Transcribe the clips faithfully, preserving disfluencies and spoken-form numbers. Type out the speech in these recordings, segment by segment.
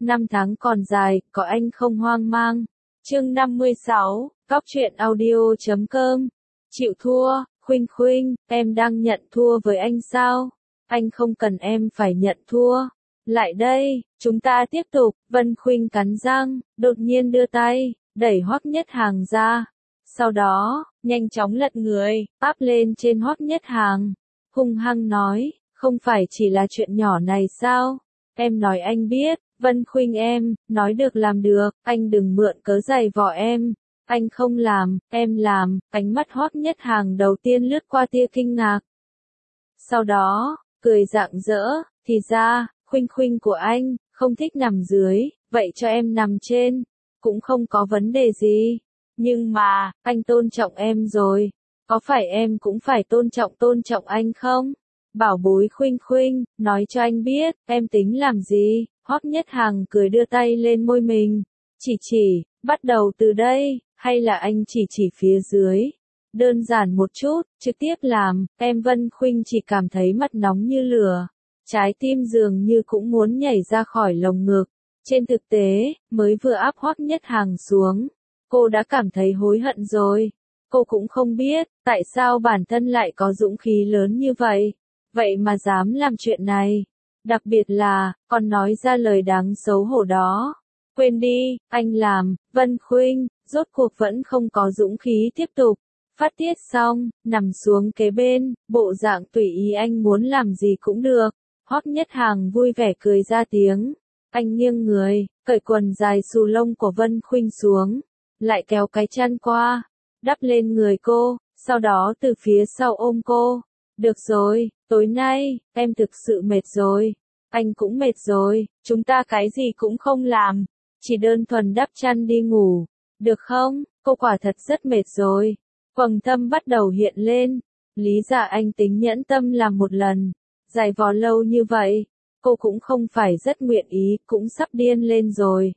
Năm tháng còn dài, có anh không hoang mang. Chương năm mươi sáu, Cóc truyện audio chấm com. Chịu thua, Khuynh Khuynh, em đang nhận thua với anh sao? Anh không cần em phải nhận thua. Lại đây, chúng ta tiếp tục. Vân Khuynh cắn răng, đột nhiên đưa tay, đẩy Hoắc Nhất Hàng ra. Sau đó, nhanh chóng lật người, áp lên trên Hoắc Nhất Hàng. Hung hăng nói, không phải chỉ là chuyện nhỏ này sao? Em nói anh biết, Vân Khuynh em, nói được làm được, anh đừng mượn cớ giày vò em. Anh không làm, em làm. Ánh mắt Hoắc Nhất Hàng đầu tiên lướt qua tia kinh ngạc. Sau đó, cười rạng rỡ, thì ra, Khuynh Khuynh của anh, không thích nằm dưới, vậy cho em nằm trên, cũng không có vấn đề gì. Nhưng mà, anh tôn trọng em rồi, có phải em cũng phải tôn trọng tôn trọng anh không? Bảo bối Khuynh Khuynh, nói cho anh biết, em tính làm gì? Hoắc Nhất Hàng cười đưa tay lên môi mình, chỉ chỉ, bắt đầu từ đây, hay là anh chỉ chỉ phía dưới? Đơn giản một chút, trực tiếp làm, em Vân Khuynh chỉ cảm thấy mặt nóng như lửa. Trái tim dường như cũng muốn nhảy ra khỏi lồng ngực. Trên thực tế, mới vừa áp Hoắc Nhất Hàng xuống, cô đã cảm thấy hối hận rồi. Cô cũng không biết, tại sao bản thân lại có dũng khí lớn như vậy. Vậy mà dám làm chuyện này. Đặc biệt là, còn nói ra lời đáng xấu hổ đó. Quên đi, anh làm, Vân Khuynh, rốt cuộc vẫn không có dũng khí tiếp tục. Phát tiết xong, nằm xuống kế bên, bộ dạng tùy ý anh muốn làm gì cũng được. Hoắc Nhất Hàng vui vẻ cười ra tiếng. Anh nghiêng người, cởi quần dài xù lông của Vân Khuynh xuống, lại kéo cái chăn qua, đắp lên người cô, sau đó từ phía sau ôm cô. Được rồi, tối nay, em thực sự mệt rồi. Anh cũng mệt rồi, chúng ta cái gì cũng không làm, chỉ đơn thuần đắp chăn đi ngủ. Được không? Cô quả thật rất mệt rồi. Quầng thâm bắt đầu hiện lên. Lý Dạ Anh tính nhẫn tâm làm một lần. Dài vò lâu như vậy, cô cũng không phải rất nguyện ý, cũng sắp điên lên rồi.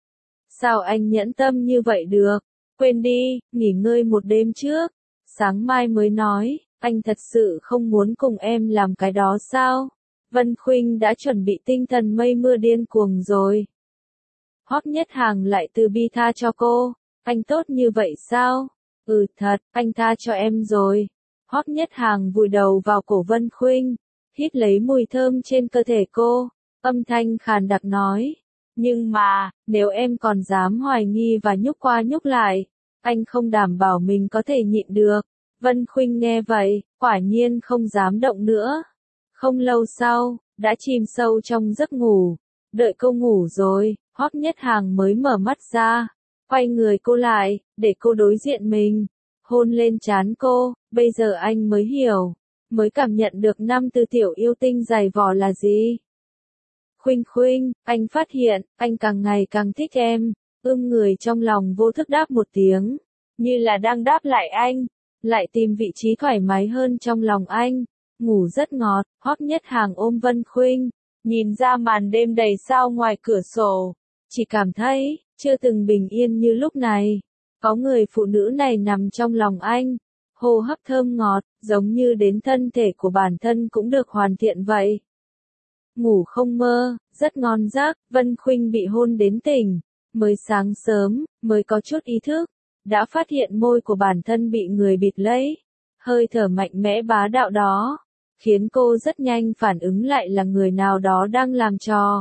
Sao anh nhẫn tâm như vậy được? Quên đi, nghỉ ngơi một đêm trước. Sáng mai mới nói, anh thật sự không muốn cùng em làm cái đó sao? Vân Khuynh đã chuẩn bị tinh thần mây mưa điên cuồng rồi. Hoắc Nhất Hàng lại từ bi tha cho cô. Anh tốt như vậy sao? Ừ thật, anh tha cho em rồi. Hoắc Nhất Hàng vùi đầu vào cổ Vân Khuynh, hít lấy mùi thơm trên cơ thể cô, âm thanh khàn đặc nói. Nhưng mà, nếu em còn dám hoài nghi và nhúc qua nhúc lại, anh không đảm bảo mình có thể nhịn được. Vân Khuynh nghe vậy, quả nhiên không dám động nữa. Không lâu sau, đã chìm sâu trong giấc ngủ. Đợi cô ngủ rồi, Hoắc Nhất Hàng mới mở mắt ra, quay người cô lại, để cô đối diện mình, hôn lên trán cô. Bây giờ anh mới hiểu, mới cảm nhận được năm từ tiểu yêu tinh dày vò là gì. Khuynh Khuynh, anh phát hiện, anh càng ngày càng thích em. Ưm người trong lòng vô thức đáp một tiếng, như là đang đáp lại anh, lại tìm vị trí thoải mái hơn trong lòng anh. Ngủ rất ngọt, Hoắc Nhất Hàng ôm Vân Khuynh, nhìn ra màn đêm đầy sao ngoài cửa sổ, chỉ cảm thấy, chưa từng bình yên như lúc này. Có người phụ nữ này nằm trong lòng anh, hô hấp thơm ngọt, giống như đến thân thể của bản thân cũng được hoàn thiện vậy. Ngủ không mơ, rất ngon giấc. Vân Khuynh bị hôn đến tỉnh, mới sáng sớm, mới có chút ý thức, đã phát hiện môi của bản thân bị người bịt lấy. Hơi thở mạnh mẽ bá đạo đó, khiến cô rất nhanh phản ứng lại là người nào đó đang làm trò.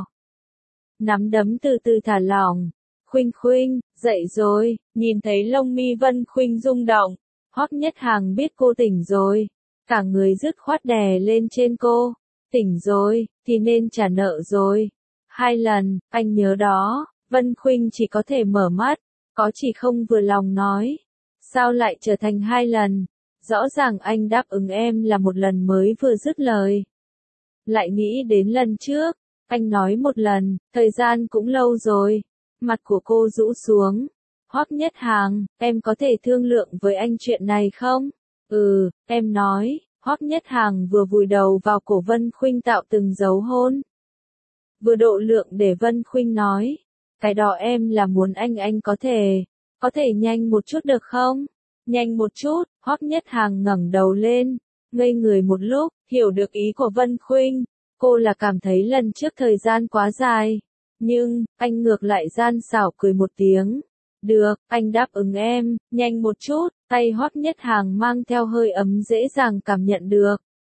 Nắm đấm từ từ thả lỏng. Khuynh Khuynh, dậy rồi. Nhìn thấy lông mi Vân Khuynh rung động, Hoắc Nhất Hàng biết cô tỉnh rồi, cả người dứt khoát đè lên trên cô. Tỉnh rồi, thì nên trả nợ rồi. Hai lần, anh nhớ đó. Vân Khuynh chỉ có thể mở mắt, có chỉ không vừa lòng nói. Sao lại trở thành hai lần? Rõ ràng anh đáp ứng em là một lần mới vừa dứt lời. Lại nghĩ đến lần trước, anh nói một lần, thời gian cũng lâu rồi. Mặt của cô rũ xuống. Hoắc Nhất Hàng, em có thể thương lượng với anh chuyện này không? Ừ, em nói. Hoắc Nhất Hàng vừa vùi đầu vào cổ Vân Khuynh tạo từng dấu hôn. Vừa độ lượng để Vân Khuynh nói. Cái đó em là muốn anh anh có thể, có thể nhanh một chút được không? Nhanh một chút. Hoắc Nhất Hàng ngẩng đầu lên, ngây người một lúc, hiểu được ý của Vân Khuynh. Cô là cảm thấy lần trước thời gian quá dài, Nhưng, anh ngược lại gian xảo cười một tiếng. Được, anh đáp ứng em, nhanh một chút, tay Hoắc Nhất Hàng mang theo hơi ấm dễ dàng cảm nhận được.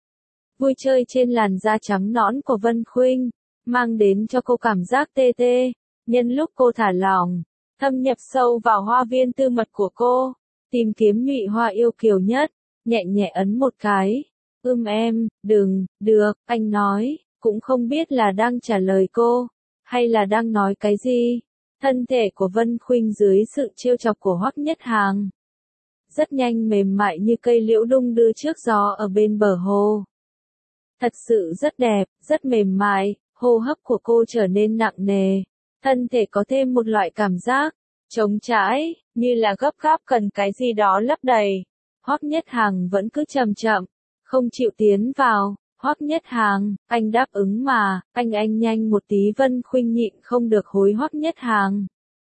Vui chơi trên làn da trắng nõn của Vân Khuynh, mang đến cho cô cảm giác tê tê, nhân lúc cô thả lỏng, thâm nhập sâu vào hoa viên tư mật của cô, tìm kiếm nhụy hoa yêu kiều nhất, nhẹ nhẹ ấn một cái. Ưm em, đừng, được, anh nói, cũng không biết là đang trả lời cô, hay là đang nói cái gì. Thân thể của Vân Khuynh dưới sự trêu chọc của Hoắc Nhất Hàng rất nhanh mềm mại như cây liễu đung đưa trước gió ở bên bờ hồ. Thật sự rất đẹp, rất mềm mại, hô hấp của cô trở nên nặng nề, thân thể có thêm một loại cảm giác trống trải, như là gấp gáp cần cái gì đó lấp đầy. Hoắc Nhất Hàng vẫn cứ chậm chậm, không chịu tiến vào. Hoắc Nhất Hàng, anh đáp ứng mà, anh anh nhanh một tí. Vân Khuynh nhịn không được hối Hoắc Nhất Hàng.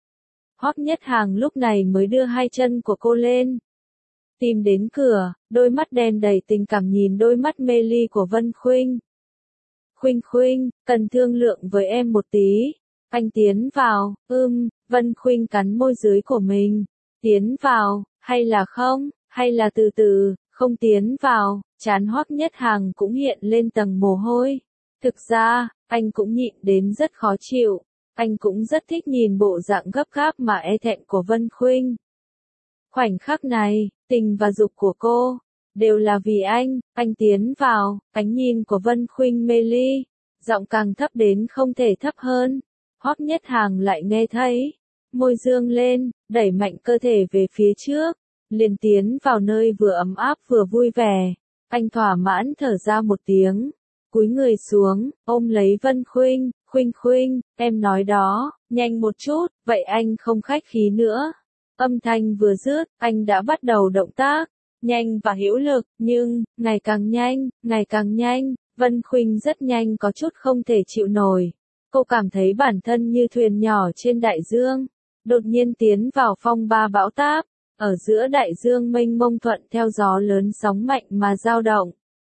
Hoắc Nhất Hàng lúc này mới đưa hai chân của cô lên. Tìm đến cửa, đôi mắt đen đầy tình cảm nhìn đôi mắt mê ly của Vân Khuynh. Khuynh Khuynh, cần thương lượng với em một tí. Anh tiến vào, ưm, Vân Khuynh cắn môi dưới của mình. Tiến vào, hay là không, hay là từ từ, không tiến vào. Trán Hoắc Nhất Hàng cũng hiện lên tầng mồ hôi. Thực ra, anh cũng nhịn đến rất khó chịu. Anh cũng rất thích nhìn bộ dạng gấp gáp mà e thẹn của Vân Khuynh. Khoảnh khắc này, tình và dục của cô, đều là vì anh. Anh tiến vào, ánh nhìn của Vân Khuynh mê ly, giọng càng thấp đến không thể thấp hơn. Hoắc Nhất Hàng lại nghe thấy, môi dương lên, đẩy mạnh cơ thể về phía trước, liền tiến vào nơi vừa ấm áp vừa vui vẻ. Anh thỏa mãn thở ra một tiếng, cúi người xuống, ôm lấy Vân Khuynh. Khuynh Khuynh, em nói đó, nhanh một chút, vậy anh không khách khí nữa. Âm thanh vừa dứt, anh đã bắt đầu động tác, nhanh và hữu lực, nhưng, ngày càng nhanh, ngày càng nhanh. Vân Khuynh rất nhanh có chút không thể chịu nổi. Cô cảm thấy bản thân như thuyền nhỏ trên đại dương, đột nhiên tiến vào phong ba bão táp. Ở giữa đại dương mênh mông thuận theo gió lớn sóng mạnh mà dao động.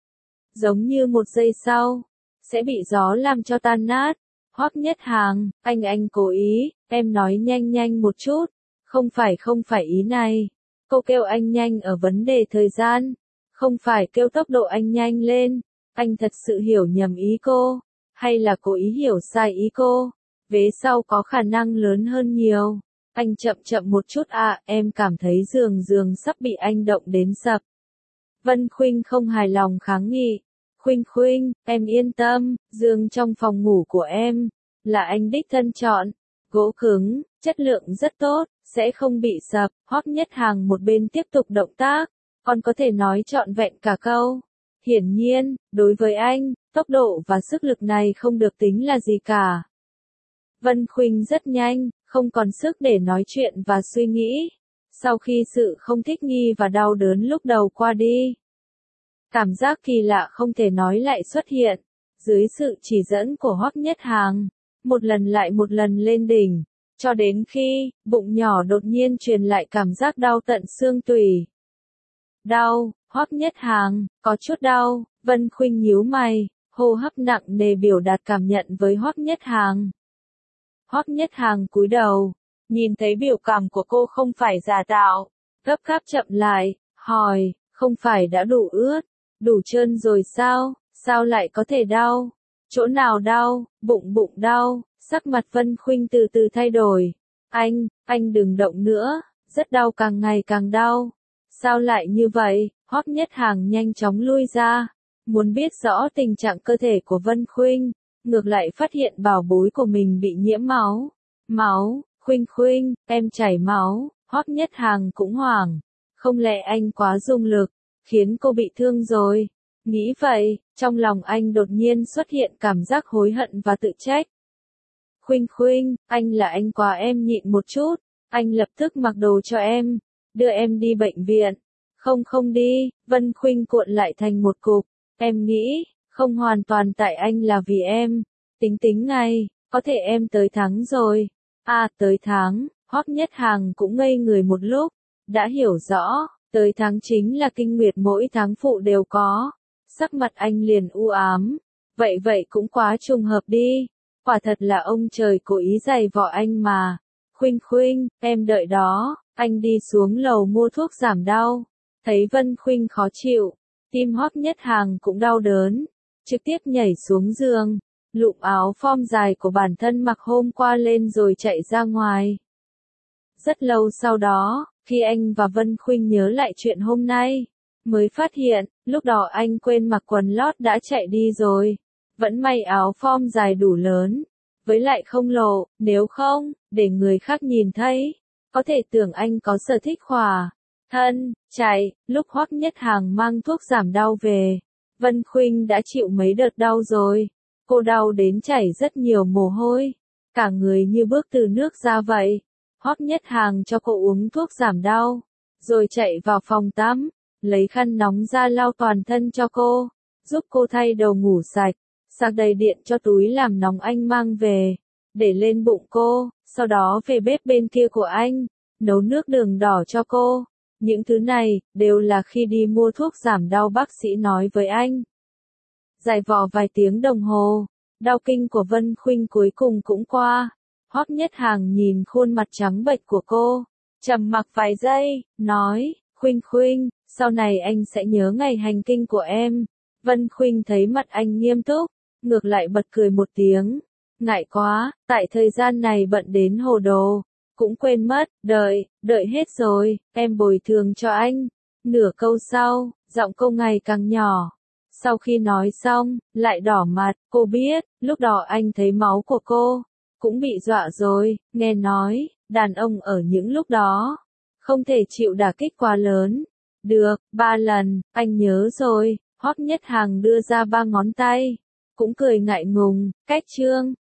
Giống như một giây sau, sẽ bị gió làm cho tan nát. Hoắc Nhất Hàng, anh anh cố ý, em nói nhanh nhanh một chút. Không phải không phải ý này. Cô kêu anh nhanh ở vấn đề thời gian. Không phải kêu tốc độ anh nhanh lên. Anh thật sự hiểu nhầm ý cô. Hay là cố ý hiểu sai ý cô. Vế sau có khả năng lớn hơn nhiều. Anh chậm chậm một chút à, em cảm thấy giường giường sắp bị anh động đến sập. Vân Khuynh không hài lòng kháng nghị. Khuynh Khuynh, em yên tâm, giường trong phòng ngủ của em, là anh đích thân chọn. Gỗ cứng, chất lượng rất tốt, sẽ không bị sập. Hoắc Nhất Hàng một bên tiếp tục động tác, còn có thể nói trọn vẹn cả câu. Hiển nhiên, đối với anh, tốc độ và sức lực này không được tính là gì cả. Vân Khuynh rất nhanh, không còn sức để nói chuyện và suy nghĩ. Sau khi sự không thích nghi và đau đớn lúc đầu qua đi, cảm giác kỳ lạ không thể nói lại xuất hiện. Dưới sự chỉ dẫn của Hoắc Nhất Hàng, một lần lại một lần lên đỉnh, cho đến khi, bụng nhỏ đột nhiên truyền lại cảm giác đau tận xương tủy. Đau, Hoắc Nhất Hàng, có chút đau. Vân Khuynh nhíu mày, hô hấp nặng nề biểu đạt cảm nhận với Hoắc Nhất Hàng. Hoắc Nhất Hàng cúi đầu, nhìn thấy biểu cảm của cô không phải giả tạo, gấp gáp chậm lại, hỏi, không phải đã đủ ướt, đủ trơn rồi sao, sao lại có thể đau? Chỗ nào đau? Bụng bụng đau. Sắc mặt Vân Khuynh từ từ thay đổi. Anh, anh đừng động nữa, rất đau, càng ngày càng đau. Sao lại như vậy? Hoắc Nhất Hàng nhanh chóng lui ra, muốn biết rõ tình trạng cơ thể của Vân Khuynh. Ngược lại phát hiện bảo bối của mình bị nhiễm máu. Máu, Khuynh Khuynh, em chảy máu. Hoắc Nhất Hàng cũng hoảng. Không lẽ anh quá dùng lực, khiến cô bị thương rồi? Nghĩ vậy, trong lòng anh đột nhiên xuất hiện cảm giác hối hận và tự trách. Khuynh Khuynh, anh là anh quá, em nhịn một chút. Anh lập tức mặc đồ cho em, đưa em đi bệnh viện. Không không đi. Vân Khuynh cuộn lại thành một cục. Em nghĩ, không hoàn toàn tại anh là vì em. Tính tính ngay, có thể em tới tháng rồi. À, tới tháng. Hoắc Nhất Hàng cũng ngây người một lúc, đã hiểu rõ, tới tháng chính là kinh nguyệt, mỗi tháng phụ đều có. Sắc mặt anh liền u ám. Vậy vậy cũng quá trùng hợp đi. Quả thật là ông trời cố ý giày vò anh mà. Khuynh Khuynh, em đợi đó, anh đi xuống lầu mua thuốc giảm đau. Thấy Vân Khuynh khó chịu, tim Hoắc Nhất Hàng cũng đau đớn, trực tiếp nhảy xuống giường, lụm áo form dài của bản thân mặc hôm qua lên rồi chạy ra ngoài. Rất lâu sau đó, khi anh và Vân Khuynh nhớ lại chuyện hôm nay, mới phát hiện, lúc đó anh quên mặc quần lót đã chạy đi rồi. Vẫn may áo form dài đủ lớn, với lại không lộ, nếu không, để người khác nhìn thấy, có thể tưởng anh có sở thích khỏa thân, chạy. Lúc Hoắc Nhất Hàng mang thuốc giảm đau về, Vân Khuynh đã chịu mấy đợt đau rồi. Cô đau đến chảy rất nhiều mồ hôi, cả người như bước từ nước ra vậy. Hoắc Nhất Hàng cho cô uống thuốc giảm đau, rồi chạy vào phòng tắm, lấy khăn nóng ra lau toàn thân cho cô, giúp cô thay đầu ngủ sạch, sạc đầy điện cho túi làm nóng anh mang về, để lên bụng cô, sau đó về bếp bên kia của anh, nấu nước đường đỏ cho cô. Những thứ này, đều là khi đi mua thuốc giảm đau bác sĩ nói với anh. Dài vò vài tiếng đồng hồ, đau kinh của Vân Khuynh cuối cùng cũng qua. Hoắc Nhất Hàng nhìn khuôn mặt trắng bệch của cô, trầm mặc vài giây, nói, Khuynh Khuynh, sau này anh sẽ nhớ ngày hành kinh của em. Vân Khuynh thấy mặt anh nghiêm túc, ngược lại bật cười một tiếng. Ngại quá, tại thời gian này bận đến hồ đồ, cũng quên mất, đợi, đợi hết rồi, em bồi thường cho anh. Nửa câu sau, giọng cô ngày càng nhỏ. Sau khi nói xong, lại đỏ mặt, cô biết, lúc đó anh thấy máu của cô, cũng bị dọa rồi, nghe nói, đàn ông ở những lúc đó, không thể chịu đả kích quá lớn. Được, ba lần, anh nhớ rồi. Hoắc Nhất Hàng đưa ra ba ngón tay, cũng cười ngại ngùng, cách chương.